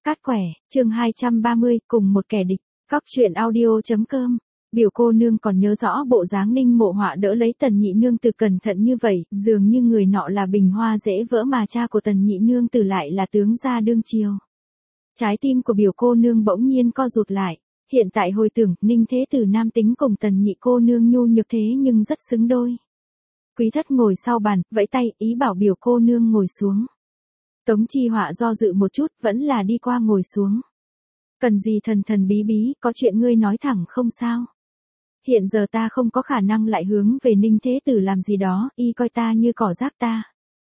Cát quẻ, chương 230, cùng một kẻ địch. Góc truyện audio.com. Biểu cô nương còn nhớ rõ bộ dáng Ninh Mộ Họa đỡ lấy Tần Nhị Nương Tử cẩn thận như vậy, dường như người nọ là bình hoa dễ vỡ mà cha của Tần Nhị Nương Tử lại là tướng gia đương triều. Trái tim của biểu cô nương bỗng nhiên co rụt lại. Hiện tại hồi tưởng, Ninh Thế Tử nam tính cùng Tần Nhị cô nương nhu nhược thế nhưng rất xứng đôi. Quý thất ngồi sau bàn, vẫy tay, ý bảo biểu cô nương ngồi xuống. Tống Chi Họa do dự một chút, vẫn là đi qua ngồi xuống. Cần gì thần thần bí bí, có chuyện ngươi nói thẳng không sao. Hiện giờ ta không có khả năng lại hướng về Ninh Thế Tử làm gì đó, y coi ta như cỏ rác ta.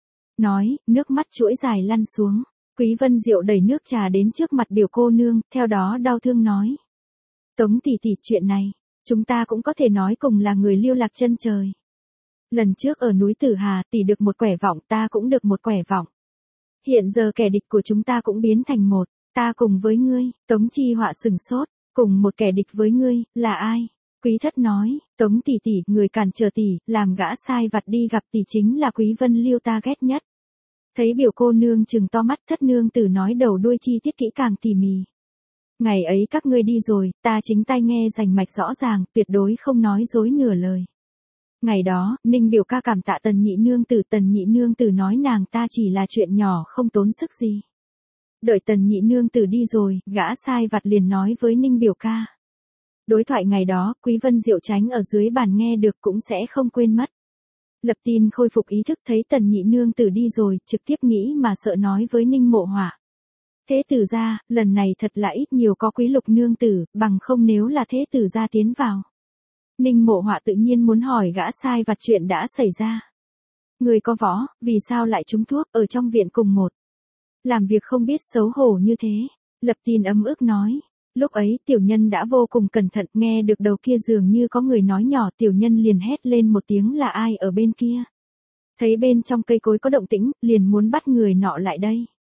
Nói, nước mắt chuỗi dài lăn xuống. Quý Vân Diệu đẩy nước trà đến trước mặt biểu cô nương, theo đó đau thương nói. Tống tỷ tỷ, chuyện này, chúng ta cũng có thể nói cùng là người lưu lạc chân trời. Lần trước ở núi Tử Hà, tỷ được một quẻ vọng, ta cũng được một quẻ vọng. Hiện giờ kẻ địch của chúng ta cũng biến thành một, ta cùng với ngươi. Tống Chi Họa sừng sốt, cùng một kẻ địch với ngươi, là ai? Quý thất nói, Tống tỷ tỷ, người cản trở tỷ, làm gã sai vặt đi gặp tỷ chính là Quý Vân Liêu ta ghét nhất. Thấy biểu cô nương trừng to mắt, thất nương tử nói đầu đuôi chi tiết kỹ càng tỉ mỉ. Ngày ấy các ngươi đi rồi, ta chính tai nghe rành mạch rõ ràng, tuyệt đối không nói dối nửa lời. Ngày đó, Ninh biểu ca cảm tạ Tần Nhị Nương Tử nói nàng ta chỉ là chuyện nhỏ không tốn sức gì. Đợi Tần Nhị Nương Tử đi rồi, gã sai vặt liền nói với Ninh biểu ca. Đối thoại ngày đó, Quý Vân Diệu tránh ở dưới bàn nghe được cũng sẽ không quên mất. Lập tin khôi phục ý thức thấy Tần Nhị Nương Tử đi rồi, trực tiếp nghĩ mà sợ nói với Ninh Mộ Họa. Thế tử gia, lần này thật là ít nhiều có Quý Lục Nương Tử, bằng không nếu là thế tử gia tiến vào. Ninh Mộ Họa tự nhiên muốn hỏi gã sai vặt chuyện đã xảy ra. Người có võ, vì sao lại trúng thuốc ở trong viện cùng một. Làm việc không biết xấu hổ như thế. Lập tin ấm ức nói. Lúc ấy tiểu nhân đã vô cùng cẩn thận, nghe được đầu kia dường như có người nói nhỏ, tiểu nhân liền hét lên một tiếng là ai ở bên kia. Thấy bên trong cây cối có động tĩnh, liền muốn bắt người nọ lại đây.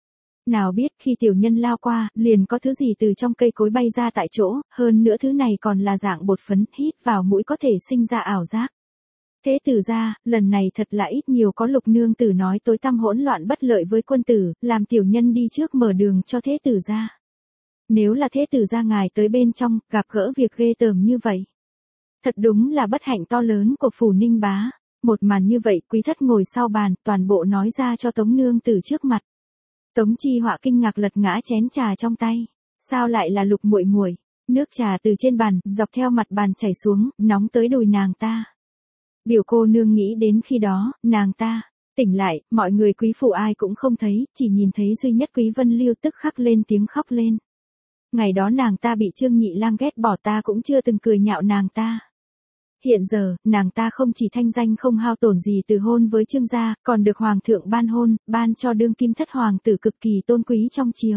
Nào biết khi tiểu nhân lao qua, liền có thứ gì từ trong cây cối bay ra tại chỗ, hơn nữa thứ này còn là dạng bột phấn, hít vào mũi có thể sinh ra ảo giác. Thế tử gia, lần này thật là ít nhiều có Lục Nương Tử nói tối tăm hỗn loạn bất lợi với quân tử, làm tiểu nhân đi trước mở đường cho thế tử gia. Nếu là thế tử gia ngài tới bên trong, gặp gỡ việc ghê tởm như vậy. Thật đúng là bất hạnh to lớn của phủ Ninh bá. Một màn như vậy, Quý thất ngồi sau bàn, toàn bộ nói ra cho Tống Nương Tử trước mặt. Tống Chi Họa kinh ngạc lật ngã chén trà trong tay. Sao lại là Lục muội muội? Nước trà từ trên bàn, dọc theo mặt bàn chảy xuống, nóng tới đùi nàng ta. Biểu cô nương nghĩ đến khi đó, nàng ta tỉnh lại, mọi người quý phủ ai cũng không thấy, chỉ nhìn thấy duy nhất Quý Vân Liêu tức khắc lên tiếng khóc lên. Ngày đó nàng ta bị Trương Nhị Lang ghét bỏ, ta cũng chưa từng cười nhạo nàng ta. Hiện giờ, nàng ta không chỉ thanh danh không hao tổn gì từ hôn với Trương gia, còn được hoàng thượng ban hôn, ban cho đương kim thất hoàng tử cực kỳ tôn quý trong triều.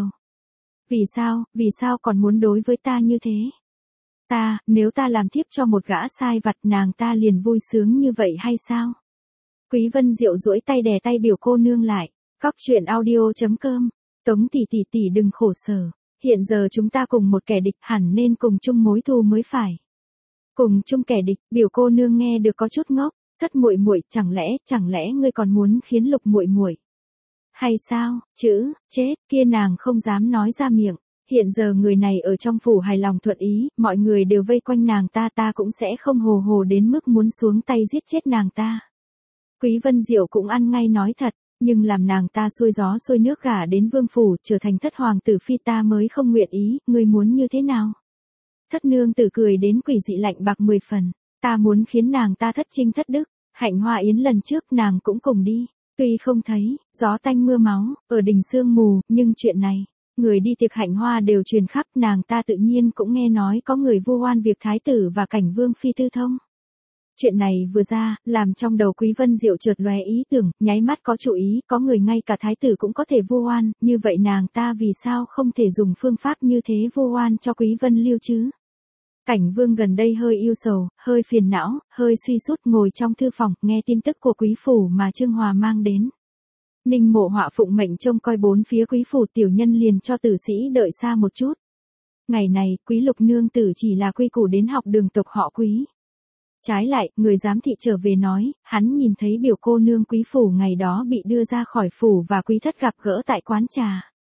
Vì sao còn muốn đối với ta như thế? Nếu ta làm thiếp cho một gã sai vặt, nàng ta liền vui sướng như vậy hay sao? Quý Vân Diệu duỗi tay đè tay biểu cô nương lại. Góc truyện audio.com. Tống tỷ tỷ đừng khổ sở. Hiện giờ chúng ta cùng một kẻ địch, hẳn nên cùng chung mối thù mới phải. Cùng chung kẻ địch, biểu cô nương nghe được có chút ngốc. Thất muội muội, chẳng lẽ ngươi còn muốn khiến Lục muội muội? Hay sao? Chữ chết kia nàng không dám nói ra miệng. Hiện giờ người này ở trong phủ hài lòng thuận ý, mọi người đều vây quanh nàng ta cũng sẽ không hồ đến mức muốn xuống tay giết chết nàng ta. Quý Vân Diệu cũng ăn ngay nói thật, nhưng làm nàng ta xuôi gió xuôi nước gả đến vương phủ, trở thành thất hoàng tử phi ta mới không nguyện ý, ngươi muốn như thế nào? Thất nương tử cười đến quỷ dị lạnh bạc 10 phần, ta muốn khiến nàng ta thất trinh thất đức. Hạnh Hoa Yến lần trước nàng cũng cùng đi, tuy không thấy gió tanh mưa máu ở đỉnh sương mù, nhưng chuyện này, người đi tiệc Hạnh Hoa đều truyền khắp, nàng ta tự nhiên cũng nghe nói có người vu oan việc thái tử và cảnh vương phi tư thông. Chuyện này vừa ra, làm trong đầu Quý Vân Diệu chợt lóe ý tưởng, nháy mắt có chủ ý, có người ngay cả thái tử cũng có thể vu oan, như vậy nàng ta vì sao không thể dùng phương pháp như thế vu oan cho Quý Vân Liêu chứ? Cảnh vương gần đây hơi ưu sầu, hơi phiền não, hơi suy sút ngồi trong thư phòng, nghe tin tức của quý phủ mà Trương Hòa mang đến. Ninh Mộ Họa phụng mệnh trông coi bốn phía quý phủ, tiểu nhân liền cho tử sĩ đợi xa một chút. Ngày này, Quý Lục Nương Tử chỉ là quy củ đến học đường tộc họ Quý. Trái lại, người giám thị trở về nói, hắn nhìn thấy biểu cô nương quý phủ ngày đó bị đưa ra khỏi phủ và Quý thất gặp gỡ tại quán trà.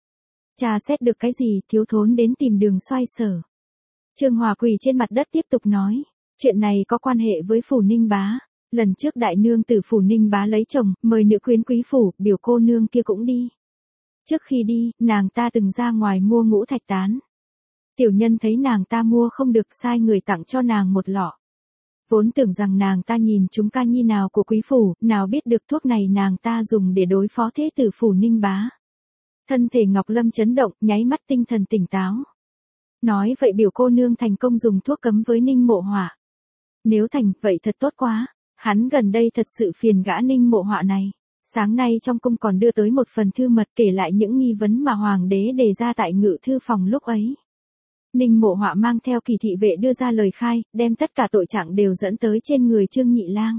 Tra xét được cái gì, thiếu thốn đến tìm đường xoay sở. Trương Hòa quỳ trên mặt đất tiếp tục nói, chuyện này có quan hệ với Phủ Ninh Bá. Lần trước đại nương từ Phủ Ninh Bá lấy chồng, mời nữ quyến quý phủ, biểu cô nương kia cũng đi. Trước khi đi, nàng ta từng ra ngoài mua ngũ thạch tán. Tiểu nhân thấy nàng ta mua không được, sai người tặng cho nàng một lọ. Vốn tưởng rằng nàng ta nhìn chúng ca nhi nào của quý phủ, nào biết được thuốc này nàng ta dùng để đối phó thế tử Phủ Ninh Bá. Thân thể Ngọc Lâm chấn động, nháy mắt tinh thần tỉnh táo. Nói vậy biểu cô nương thành công dùng thuốc cấm với Ninh Mộ Họa. Nếu thành, vậy thật tốt quá. Hắn gần đây thật sự phiền gã Ninh Mộ Họa này. Sáng nay trong cung còn đưa tới một phần thư mật kể lại những nghi vấn mà hoàng đế đề ra tại ngự thư phòng lúc ấy. Ninh Mộ Họa mang theo kỳ thị vệ đưa ra lời khai, đem tất cả tội trạng đều dẫn tới trên người Trương Nhị Lang.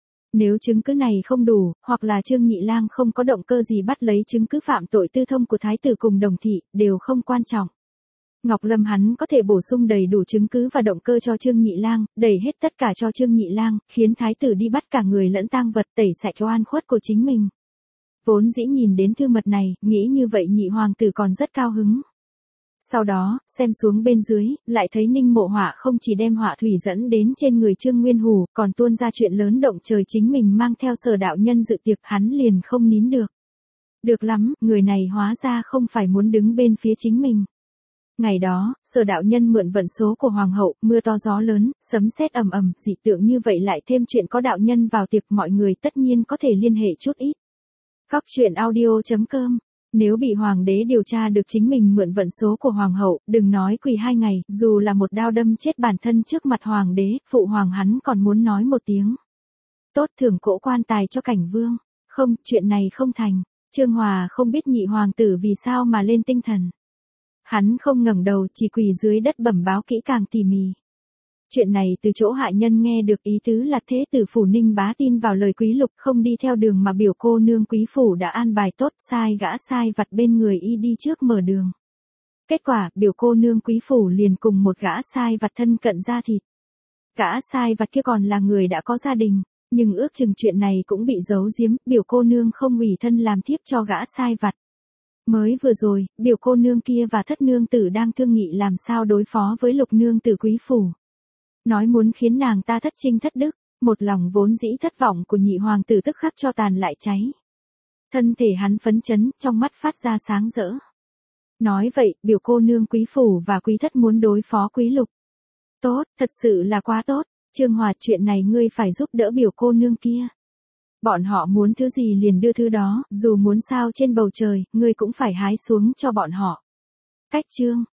Nếu chứng cứ này không đủ, hoặc là Trương Nhị Lang không có động cơ gì bắt lấy chứng cứ phạm tội tư thông của thái tử cùng đồng thị, đều không quan trọng. Ngọc Lâm hắn có thể bổ sung đầy đủ chứng cứ và động cơ cho Trương Nhị Lang, đẩy hết tất cả cho Trương Nhị Lang, khiến thái tử đi bắt cả người lẫn tang vật, tẩy sạch oan khuất của chính mình. Vốn dĩ nhìn đến thư mật này, nghĩ như vậy nhị hoàng tử còn rất cao hứng. Sau đó, xem xuống bên dưới, lại thấy Ninh Mộ Họa không chỉ đem họa thủy dẫn đến trên người Trương Nguyên Hủ, còn tuôn ra chuyện lớn động trời chính mình mang theo Sở đạo nhân dự tiệc, hắn liền không nín được. Được lắm, người này hóa ra không phải muốn đứng bên phía chính mình. Ngày đó, Sở đạo nhân mượn vận số của hoàng hậu, mưa to gió lớn, sấm sét ầm ầm, dị tượng như vậy lại thêm chuyện có đạo nhân vào tiệc, mọi người tất nhiên có thể liên hệ chút ít. Góc truyện audio.com. Nếu bị hoàng đế điều tra được chính mình mượn vận số của hoàng hậu, đừng nói quỳ 2 ngày, dù là một đao đâm chết bản thân trước mặt hoàng đế, phụ hoàng hắn còn muốn nói một tiếng. Tốt, thưởng cỗ quan tài cho Cảnh Vương. Không, chuyện này không thành. Trương Hòa không biết nhị hoàng tử vì sao mà lên tinh thần. Hắn không ngẩng đầu, chỉ quỳ dưới đất bẩm báo kỹ càng tỉ mỉ. Chuyện này từ chỗ hạ nhân nghe được, ý tứ là thế tử Phủ Ninh Bá tin vào lời Quý Lục, không đi theo đường mà biểu cô nương quý phủ đã an bài tốt, sai gã sai vặt bên người y đi trước mở đường. Kết quả, biểu cô nương quý phủ liền cùng một gã sai vặt thân cận da thịt. Gã sai vặt kia còn là người đã có gia đình, nhưng ước chừng chuyện này cũng bị giấu giếm, biểu cô nương không ủy thân làm thiếp cho gã sai vặt. Mới vừa rồi, biểu cô nương kia và thất nương tử đang thương nghị làm sao đối phó với lục nương tử quý phủ. Nói muốn khiến nàng ta thất trinh thất đức, một lòng vốn dĩ thất vọng của nhị hoàng tử tức khắc cho tàn lại cháy. Thân thể hắn phấn chấn, trong mắt phát ra sáng rỡ. Nói vậy, biểu cô nương quý phủ và quý thất muốn đối phó quý lục. Tốt, thật sự là quá tốt. Trương Hòa, chuyện này ngươi phải giúp đỡ biểu cô nương kia. Bọn họ muốn thứ gì liền đưa thứ đó, dù muốn sao trên bầu trời, ngươi cũng phải hái xuống cho bọn họ. Cách chương